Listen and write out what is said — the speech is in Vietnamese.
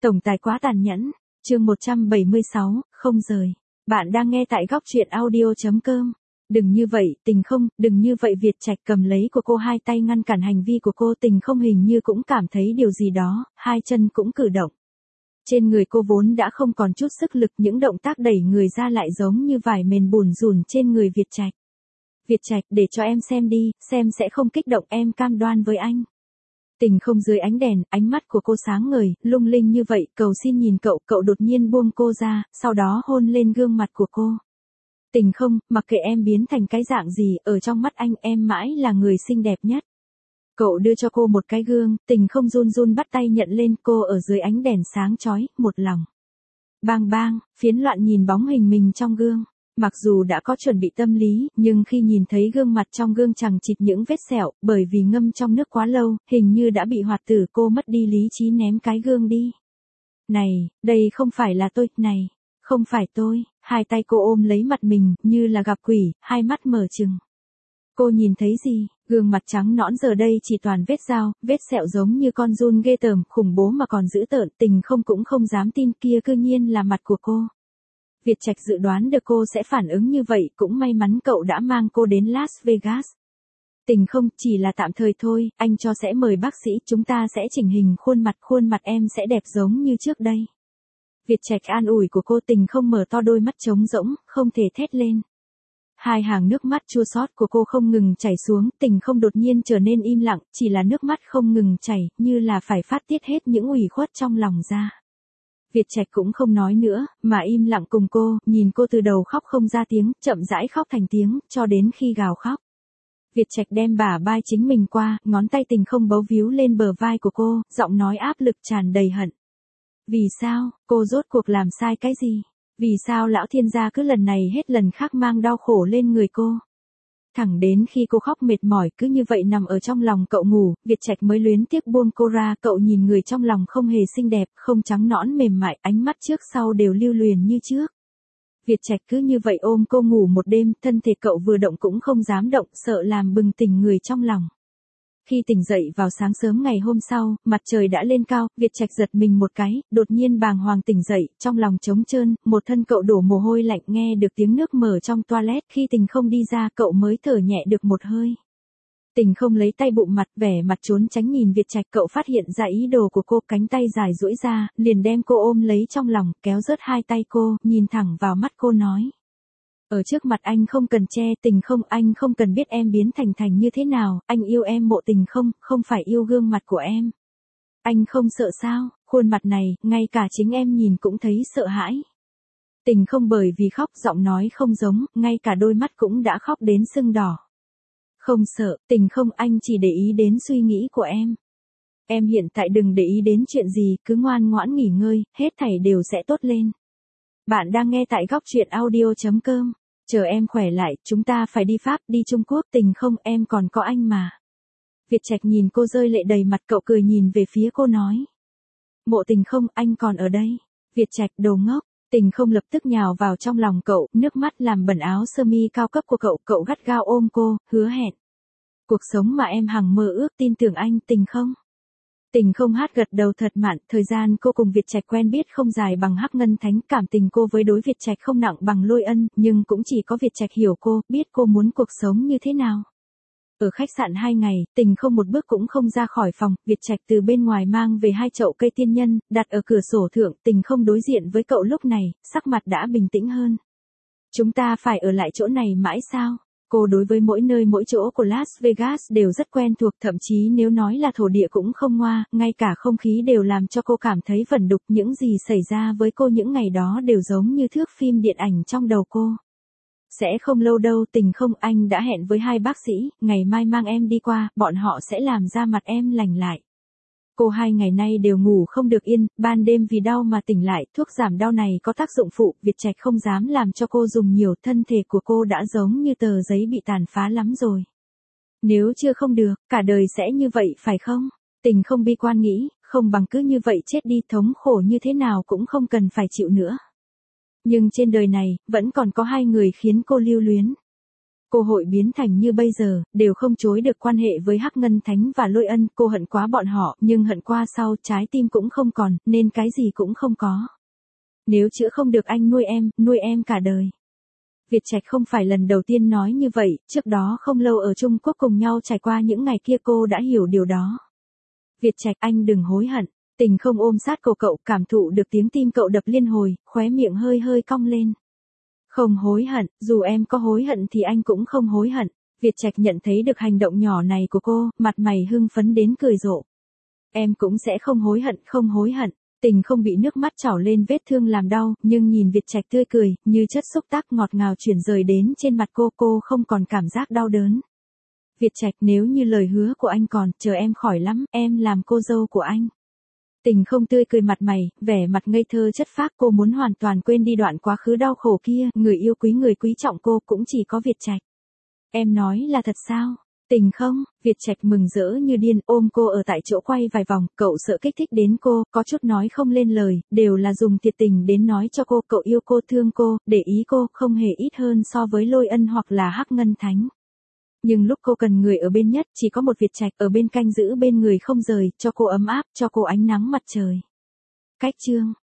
Tổng tài quá tàn nhẫn. Chương 176, không rời. Bạn đang nghe tại góc truyện audio.com. Đừng như vậy, Tình không, đừng như vậy. Việt Trạch cầm lấy của cô, hai tay ngăn cản hành vi của cô. Tình không hình như cũng cảm thấy điều gì đó, hai chân cũng cử động. Trên người cô vốn đã không còn chút sức lực, những động tác đẩy người ra lại giống như vải mền bùn rùn trên người Việt Trạch. Việt Trạch, để cho em xem đi, xem sẽ không kích động, em cam đoan với anh. Tình không dưới ánh đèn, ánh mắt của cô sáng ngời, lung linh như vậy, cầu xin nhìn cậu. Cậu đột nhiên buông cô ra, sau đó hôn lên gương mặt của cô. Tình không, mặc kệ em biến thành cái dạng gì, ở trong mắt anh em mãi là người xinh đẹp nhất. Cậu đưa cho cô một cái gương, Tình không run run bắt tay nhận lên. Cô ở dưới ánh đèn sáng chói, một lòng. Bang bang, phiến loạn nhìn bóng hình mình trong gương. Mặc dù đã có chuẩn bị tâm lý, nhưng khi nhìn thấy gương mặt trong gương chằng chịt những vết sẹo, bởi vì ngâm trong nước quá lâu, hình như đã bị hoạt tử, cô mất đi lý trí ném cái gương đi. Này, đây không phải là tôi, này, không phải tôi. Hai tay cô ôm lấy mặt mình, như là gặp quỷ, hai mắt mở trừng. Cô nhìn thấy gì? Gương mặt trắng nõn giờ đây chỉ toàn vết dao, vết sẹo giống như con giun ghê tởm, khủng bố mà còn dữ tợn. Tình không cũng không dám tin, kia cư nhiên là mặt của cô. Việt Trạch dự đoán được cô sẽ phản ứng như vậy, cũng may mắn cậu đã mang cô đến Las Vegas. Tình không, chỉ là tạm thời thôi, anh cho sẽ mời bác sĩ, chúng ta sẽ chỉnh hình khuôn mặt em sẽ đẹp giống như trước đây. Việt Trạch an ủi của cô. Tình không mở to đôi mắt trống rỗng, không thể thét lên. Hai hàng nước mắt chua xót của cô không ngừng chảy xuống. Tình không đột nhiên trở nên im lặng, chỉ là nước mắt không ngừng chảy, như là phải phát tiết hết những ủy khuất trong lòng ra. Việt Trạch cũng không nói nữa, mà im lặng cùng cô, nhìn cô từ đầu khóc không ra tiếng, chậm rãi khóc thành tiếng, cho đến khi gào khóc. Việt Trạch đem bả vai chính mình qua, ngón tay Tình không bấu víu lên bờ vai của cô, giọng nói áp lực tràn đầy hận. Vì sao, cô rốt cuộc làm sai cái gì? Vì sao lão thiên gia cứ lần này hết lần khác mang đau khổ lên người cô? Thẳng đến khi cô khóc mệt mỏi cứ như vậy nằm ở trong lòng cậu ngủ, Việt Trạch mới luyến tiếc buông cô ra. Cậu nhìn người trong lòng không hề xinh đẹp, không trắng nõn mềm mại, ánh mắt trước sau đều lưu luyến như trước. Việt Trạch cứ như vậy ôm cô ngủ một đêm, thân thể cậu vừa động cũng không dám động, sợ làm bừng tỉnh người trong lòng. Khi tỉnh dậy vào sáng sớm ngày hôm sau, mặt trời đã lên cao, Việt Trạch giật mình một cái, đột nhiên bàng hoàng tỉnh dậy, trong lòng trống trơn, một thân cậu đổ mồ hôi lạnh, nghe được tiếng nước mở trong toilet, khi Tình không đi ra, cậu mới thở nhẹ được một hơi. Tình không lấy tay bụng mặt, vẻ mặt trốn tránh nhìn Việt Trạch. Cậu phát hiện ra ý đồ của cô, cánh tay dài duỗi ra, liền đem cô ôm lấy trong lòng, kéo rớt hai tay cô, nhìn thẳng vào mắt cô nói. Ở trước mặt anh không cần che. Tình không, anh không cần biết em biến thành như thế nào, anh yêu em Mộ Tình không, không phải yêu gương mặt của em. Anh không sợ sao, khuôn mặt này, ngay cả chính em nhìn cũng thấy sợ hãi. Tình không bởi vì khóc, giọng nói không giống, ngay cả đôi mắt cũng đã khóc đến sưng đỏ. Không sợ, Tình không, anh chỉ để ý đến suy nghĩ của em. Em hiện tại đừng để ý đến chuyện gì, cứ ngoan ngoãn nghỉ ngơi, hết thảy đều sẽ tốt lên. Bạn đang nghe tại góc truyện audio.com. Chờ em khỏe lại, chúng ta phải đi Pháp, đi Trung Quốc. Tình không, em còn có anh mà. Việt Trạch nhìn cô rơi lệ đầy mặt, cậu cười nhìn về phía cô nói. Mộ Tình không, anh còn ở đây. Việt Trạch, đồ ngốc. Tình không lập tức nhào vào trong lòng cậu, nước mắt làm bẩn áo sơ mi cao cấp của cậu. Cậu gắt gao ôm cô, hứa hẹn. Cuộc sống mà em hằng mơ ước, tin tưởng anh. Tình không. Tình không hát gật đầu thật mặn. Thời gian cô cùng Việt Trạch quen biết không dài bằng Hắc Ngân Thánh, cảm tình cô với đối Việt Trạch không nặng bằng Lôi Ân, nhưng cũng chỉ có Việt Trạch hiểu cô, biết cô muốn cuộc sống như thế nào. Ở khách sạn 2 ngày, Tình không một bước cũng không ra khỏi phòng. Việt Trạch từ bên ngoài mang về 2 chậu cây tiên nhân, đặt ở cửa sổ thượng. Tình không đối diện với cậu lúc này, sắc mặt đã bình tĩnh hơn. Chúng ta phải ở lại chỗ này mãi sao? Cô đối với mỗi nơi mỗi chỗ của Las Vegas đều rất quen thuộc, thậm chí nếu nói là thổ địa cũng không ngoa, ngay cả không khí đều làm cho cô cảm thấy vẩn đục. Những gì xảy ra với cô những ngày đó đều giống như thước phim điện ảnh trong đầu cô. Sẽ không lâu đâu. Tình không, anh đã hẹn với 2 bác sĩ, ngày mai mang em đi qua, bọn họ sẽ làm da mặt em lành lại. Cô 2 ngày nay đều ngủ không được yên, ban đêm vì đau mà tỉnh lại, thuốc giảm đau này có tác dụng phụ, Việt Trạch không dám làm cho cô dùng nhiều, thân thể của cô đã giống như tờ giấy bị tàn phá lắm rồi. Nếu chưa không được, cả đời sẽ như vậy phải không? Tình không bi quan nghĩ, không bằng cứ như vậy chết đi, thống khổ như thế nào cũng không cần phải chịu nữa. Nhưng trên đời này, vẫn còn có 2 người khiến cô lưu luyến. cô hội biến thành như bây giờ, đều không chối được quan hệ với Hắc Ngân Thánh và Lôi Ân, cô hận quá bọn họ, nhưng hận qua sau trái tim cũng không còn, nên cái gì cũng không có. Nếu chữa không được anh nuôi em cả đời. Việt Trạch không phải lần đầu tiên nói như vậy, trước đó không lâu ở Trung Quốc cùng nhau trải qua những ngày kia cô đã hiểu điều đó. Việt Trạch, anh đừng hối hận. Tình không ôm sát cổ cậu, cảm thụ được tiếng tim cậu đập liên hồi, khóe miệng hơi hơi cong lên. Không hối hận, dù em có hối hận thì anh cũng không hối hận. Việt Trạch nhận thấy được hành động nhỏ này của cô, mặt mày hưng phấn đến cười rộ. Em cũng sẽ không hối hận. Tình không bị nước mắt trào lên vết thương làm đau, nhưng nhìn Việt Trạch tươi cười, như chất xúc tác ngọt ngào chuyển rời đến trên mặt cô không còn cảm giác đau đớn. Việt Trạch, nếu như lời hứa của anh còn, chờ em khỏi lắm, em làm cô dâu của anh. Tình không tươi cười mặt mày, vẻ mặt ngây thơ chất phác, cô muốn hoàn toàn quên đi đoạn quá khứ đau khổ kia, người quý trọng cô cũng chỉ có Việt Trạch. Em nói là thật sao? Tình không? Việt Trạch mừng rỡ như điên, ôm cô ở tại chỗ quay vài vòng, cậu sợ kích thích đến cô, có chút nói không lên lời, đều là dùng thiệt tình đến nói cho cô, cậu yêu cô, thương cô, để ý cô, không hề ít hơn so với Lôi Ân hoặc là Hắc Ngân Thánh. Nhưng lúc cô cần người ở bên nhất, chỉ có một Việt Trạch ở bên canh giữ bên người không rời, cho cô ấm áp, cho cô ánh nắng mặt trời. Cách chương